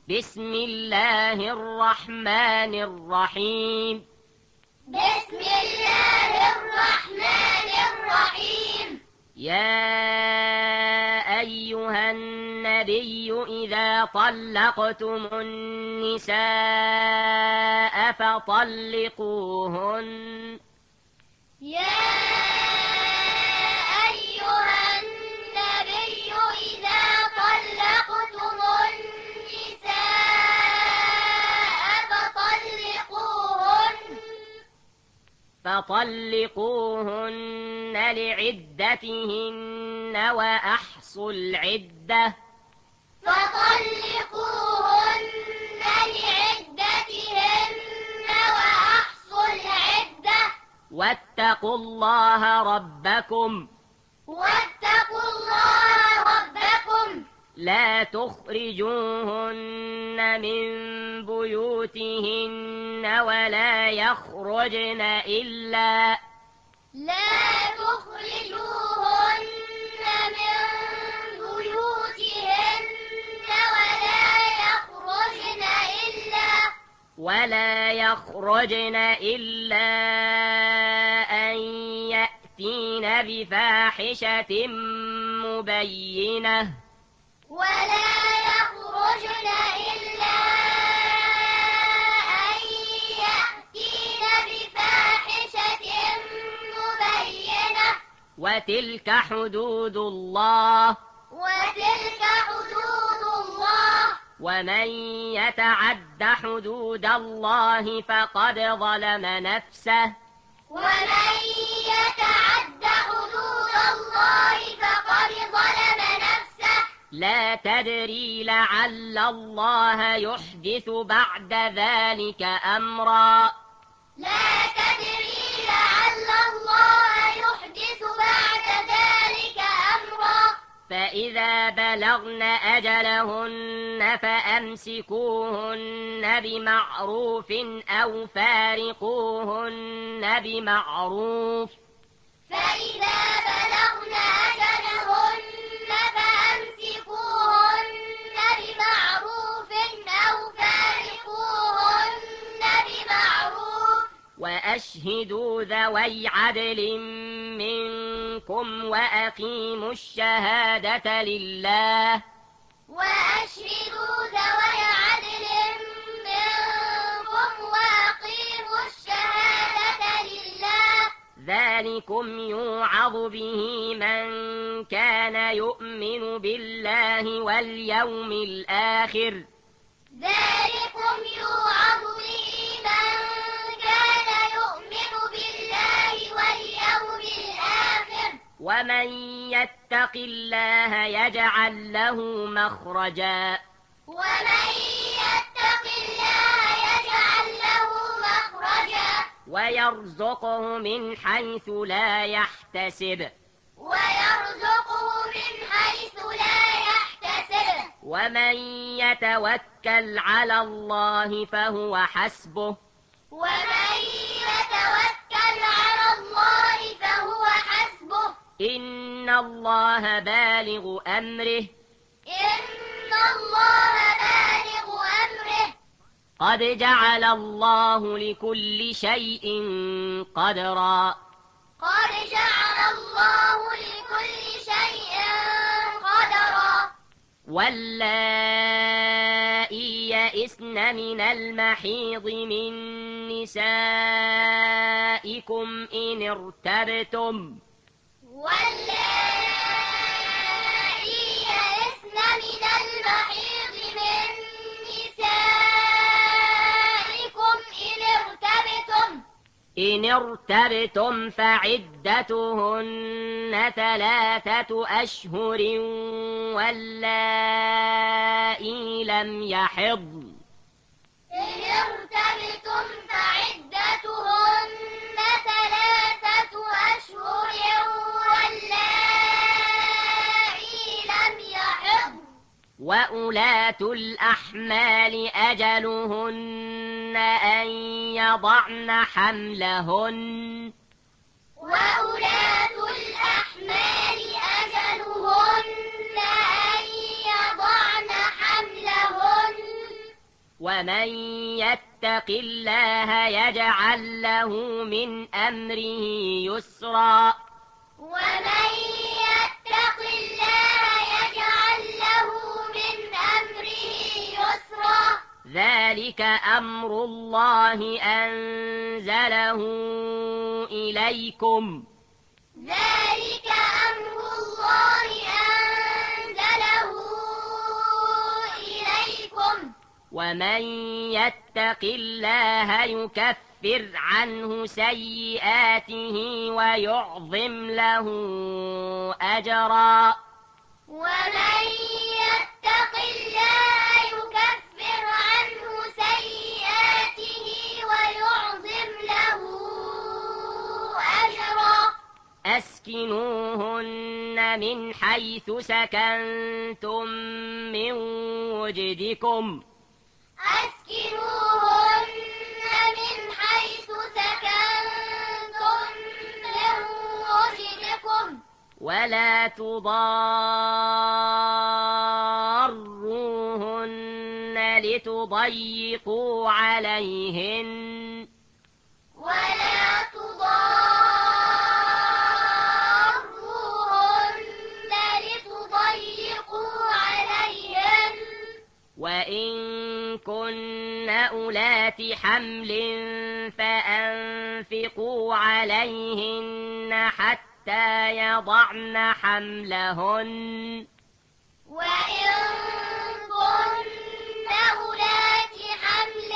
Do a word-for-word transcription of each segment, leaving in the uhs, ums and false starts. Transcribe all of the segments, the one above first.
بسم الله الرحمن الرحيم. بسم الله الرحمن الرحيم. يا أيها النبي إذا طلقتم النساء فطلقوهن يا أيها النبي إذا طلقتم النساء فطلقوهن فطلقوهن لعدتهن وأحصوا العدة فطلقوهن لعدتهن وأحصوا العدة واتقوا الله ربكم واتقوا الله ربكم لا تخرجوهن من بيوتهن ولا يخرجن إلا لا تخرجوهن من بيوتهن ولا يخرجن إلا ولا يخرجن إلا أن يأتين بفاحشة مبينة ولا يخرجن إلا أن يأتين بفاحشة مبينة وتلك حدود الله وتلك حدود الله ومن يتعد حدود الله فقد ظلم نفسه ومن يتعد حدود الله فقد ظلم نفسه لا تدري لعل الله يحدث بعد ذلك أمرا لا تدري لعل الله يحدث بعد ذلك أمرا فإذا بلغن أجلهن فأمسكوهن بمعروف أو فارقوهن بمعروف فإذا بلغن أجلهن فأمسكوهن بمعروف أو فارقوهن بمعروف وأشهدوا ذوي عدل منكم وأقيموا الشهادة لله وأشهدوا ذوي عدل منكم وأقيموا الشهادة لله ذلكم يوعظ به من كان يؤمن بالله واليوم الآخر ذلكم يوعظ به من كان يؤمن بالله واليوم الآخر ومن يتق الله يجعل له مخرجا ومن يتق الله يجعل له مخرجا ويرزقه من حيث لا يحتسب ويرزقه من حيث لا يحتسب ومن يتوكل على الله فهو حسبه ومن يتوكل على الله فهو حسبه إن الله بالغ أمره إن الله بالغ أمره قد جعل الله لكل شيء قدرا قد جعل الله لكل شيء قدرا واللائي يئسن من المحيض من نسائكم إن ارتبتم واللائي يئسن من المحيض من نسائكم إن ارتبتم إن ارتبتم فعدتهن ثلاثة أشهر واللائي لم يحضن إن ارتبتم فعدتهن ثلاثة أشهر واللائي لم يحضن وأولاة الأحمال أجلهن أن يضعن حملهن وأولاة الأحمال أجلهن أن يضعن حملهن ومن يتق الله يجعل له من أمره يسرا ومن يتق الله يجعل له من أمره يسرا ذلك أمر الله أنزله إليكم ذلك أمر الله أنزله إليكم ومن يتق الله يكفر عنه سيئاته ويعظم له أجرا ومن يتق الله يكفر عنه سيئاته ويعظم له أجرا أسكنوهن من حيث سكنتم من وجدكم أسكنوهن من حيث سكنتم من وجدكم ولا تضاروهن لتضيقوا عليهن ولا تضاروهن لتضيقوا عليهن وإن كن أولات حمل فأنفقوا عليهن حتى يضعن حملهن وإن كن أولات حمل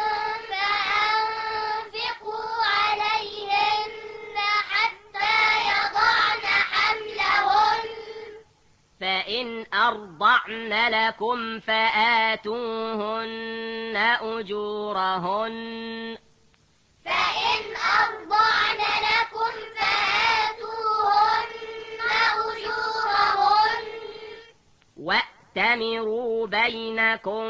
فأنفقوا عليهن حتى يضعن حملهن فإن أرضعن لكم فآتوهن أجورهن فإن أرضعن لكم فآتوهن أجورهن وأتمروا بينكم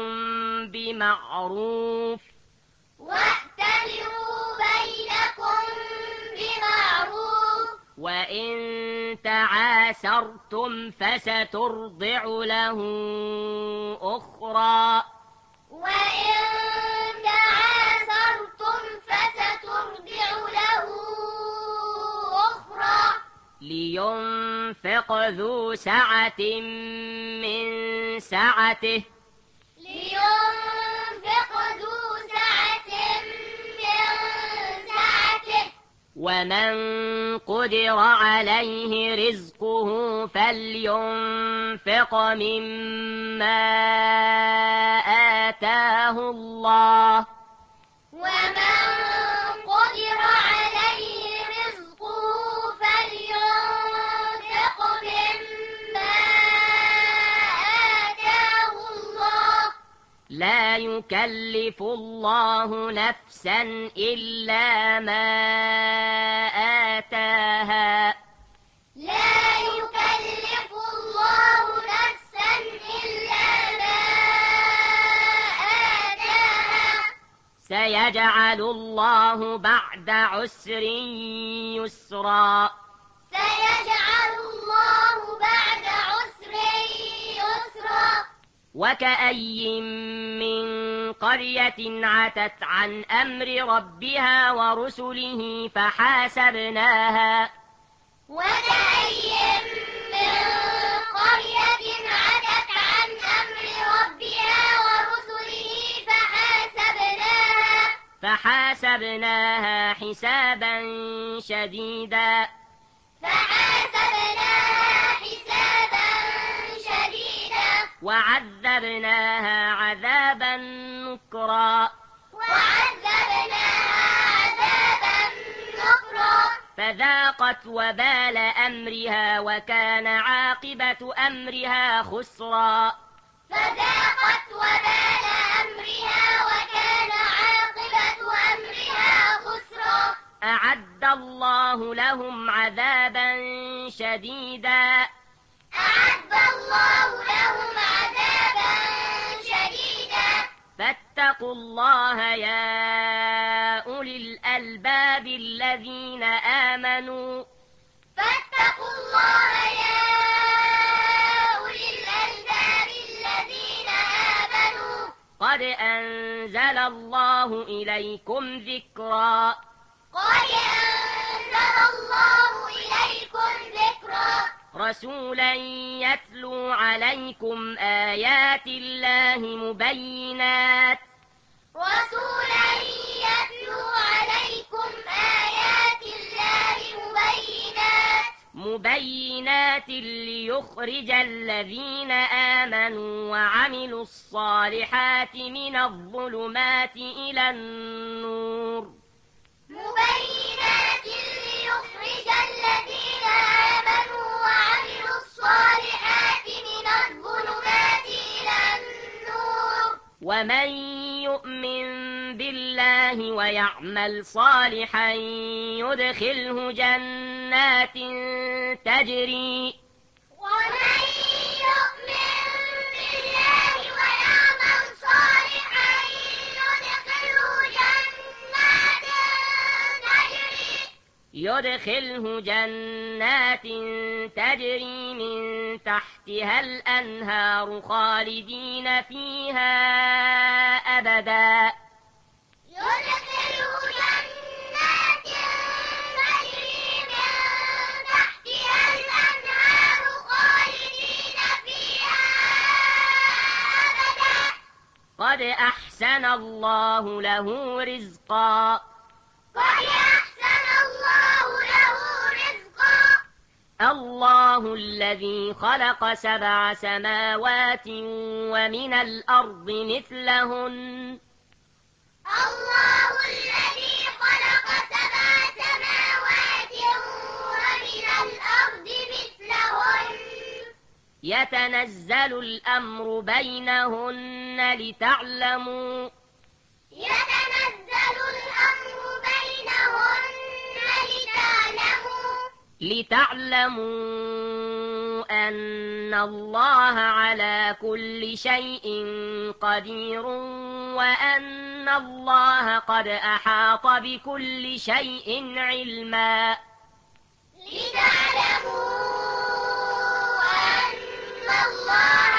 بمعروف وأتمروا بينكم بمعروف وإن تعاسرتم فسترضع له أخرى وإن تعاسرتم فسترضع له أخرى لينفق ذو سعة من سعته لينفق ذو سعة من سعته ومن قدر عليه رزقه فلينفق مما آتاه الله ومن قدر عليه رزقه فلينفق مما آتاه الله لا يكلف الله نفسا إلا ما آتاها لا يكلف الله نفسا إلا ما آتاها سيجعل الله بعد عسر يسرا سيجعل الله بعد عسر يسرا وكأي من قرية عتت عن أمر ربها ورسله فحاسبناها وكأي من قرية عتت عن أمر ربها ورسله فحاسبناها فحاسبناها حسابا شديدا فحاسبناها حسابا شديدا وعذبناها عذابا نكرا وعذبناها عذابا نكرا فذاقت وبال أمرها وكان عاقبة أمرها خسرا فذاقت وبال أمرها وكان عاقبة أمرها خسرا أعد الله لهم عذابا شديدا أعد الله لهم عذابا شديدا فاتقوا الله يا أولي الألباب الذين آمنوا فاتقوا الله يا أولي الألباب الذين آمنوا قد أنزل الله إليكم ذكرا قد أنزل الله إليكم ذكرا رسولا يتلو عليكم آيات الله مبينات رسولا يتلو عليكم آيات الله مبينات مبينات ليخرج الذين آمنوا وعملوا الصالحات من الظلمات إلى النور مبينات ليخرج الذين آمنوا وعملوا الصالحات من الظلمات إلى النور ومن يؤمن بالله ويعمل صالحا يدخله جنات تجري ومن يؤمن بالله ويعمل صالحا يدخله جنات تجري يدخله جنات تجري من تحتها الأنهار خالدين فيها أبدا يدخله جنات تجري من تحتها الأنهار خالدين فيها أبدا قد أحسن الله له رزقا قد أحسن الله له رزقا الله الذي خلق سبع سماوات ومن الأرض مثلهن الله الذي خلق سبع سماوات ومن الأرض مثلهن يتنزل الأمر بينهن لتعلموا يتنزل الأمر بينهن لتعلموا لتعلموا أن الله على كل شيء قدير وأن الله قد أحاط بكل شيء علما لتعلموا أن الله